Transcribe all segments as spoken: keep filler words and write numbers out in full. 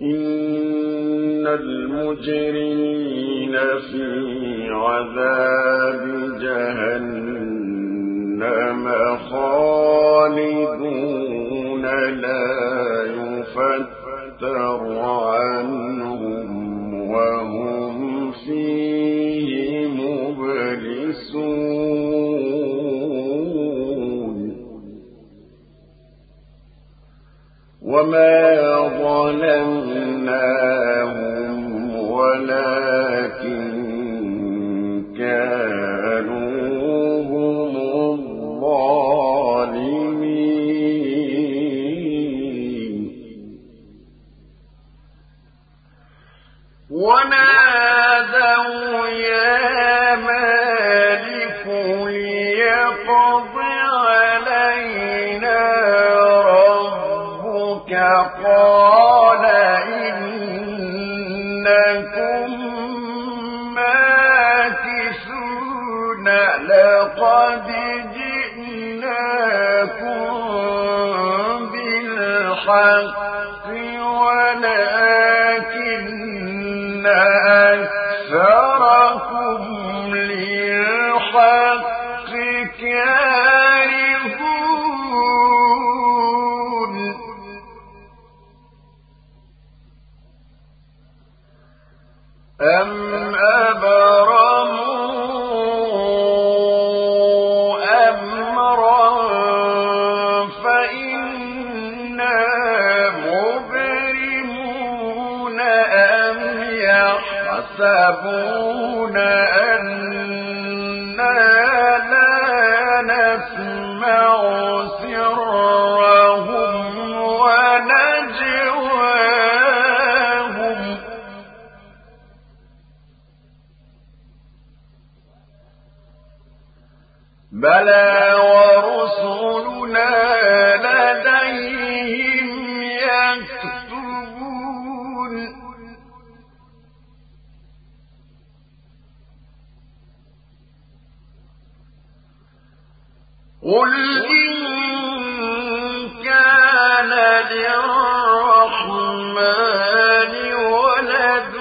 إن المجرمين في عذاب جهنم خالدون لا يفتر عنهم وهم فيه مبلسون وما ظلمناهم ولكن كانوا هم الظالمين ونادوا يا مالك ليقض علينا ربك قال إنكم ماكثون لقد جئناكم بالحق ولكن أكثركم للحق كارهون أم أبرموا أمرا فإنا مبرمون أم يحسبون أنا لا نسمع سرهم ونجواهم بلى ورسلنا لديهم يكتبون قل إن كان للرحمن ولد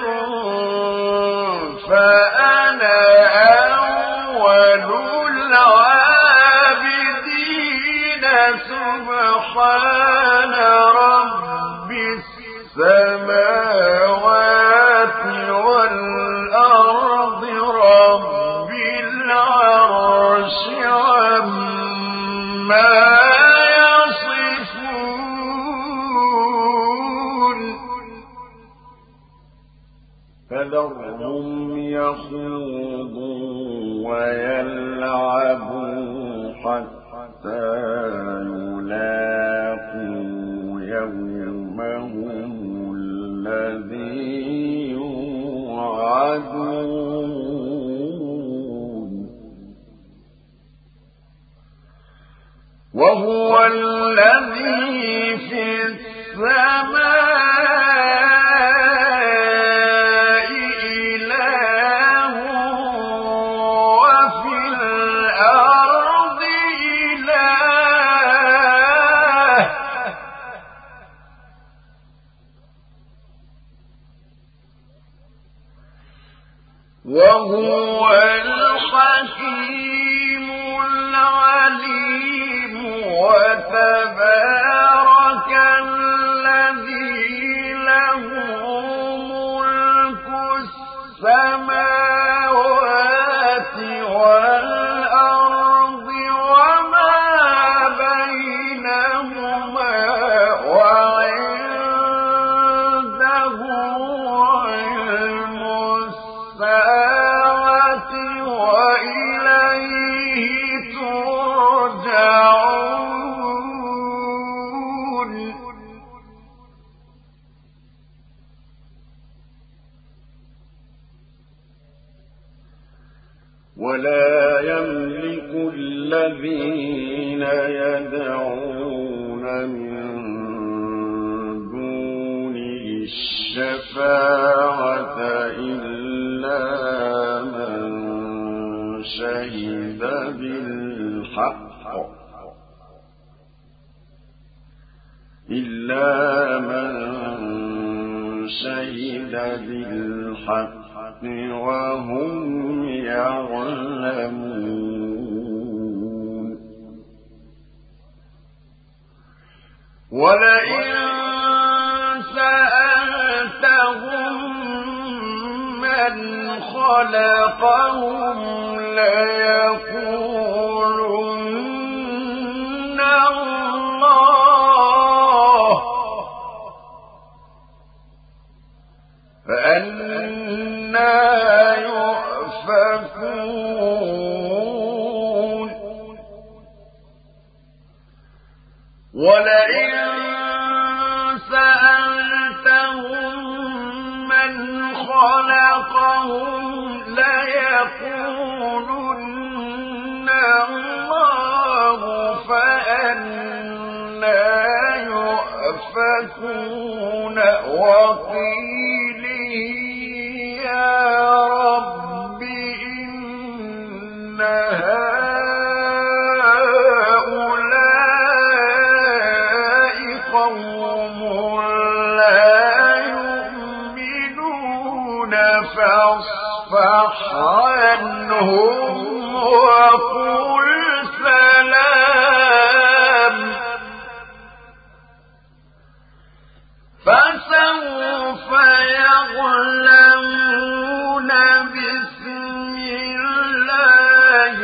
فأنا أول العابدين سبحان رب السماوات والأرض رب العرش عما يصفون فذرهم يخوضوا ويلعبوا حتى يلاقوا يومهم الذي يوعدون وهو الذي في السماء وهو الحكيم العليم وتبارك الذي له ملك السماوات والأرض وما بينهما وعنده علم الساعة وإليه ترجعون ولا يملك الذين يدعون من دونه الشفاعة إلا من شهد بالحق إلا من شهد بالحق وهم يعلمون ولئن سألتهم من خلقهم ليقولن الله فأنى يؤفكون ولئن سألتهم من خلقهم ليقولن الله فأنى يؤفكون وقيله يا رب إن هؤلاء قوم لا يؤمنون فاصفح عنهم وقل سلام فسوف يعلمون بسم الله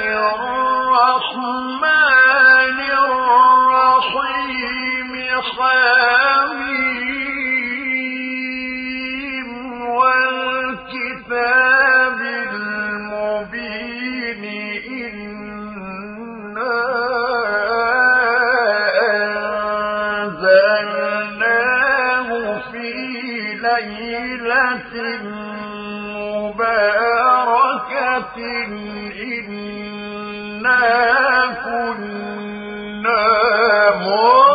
الرحمن الرحيم حميم والكتاب المبين إنا أنزلناه في ليلة مباركة إنا كنا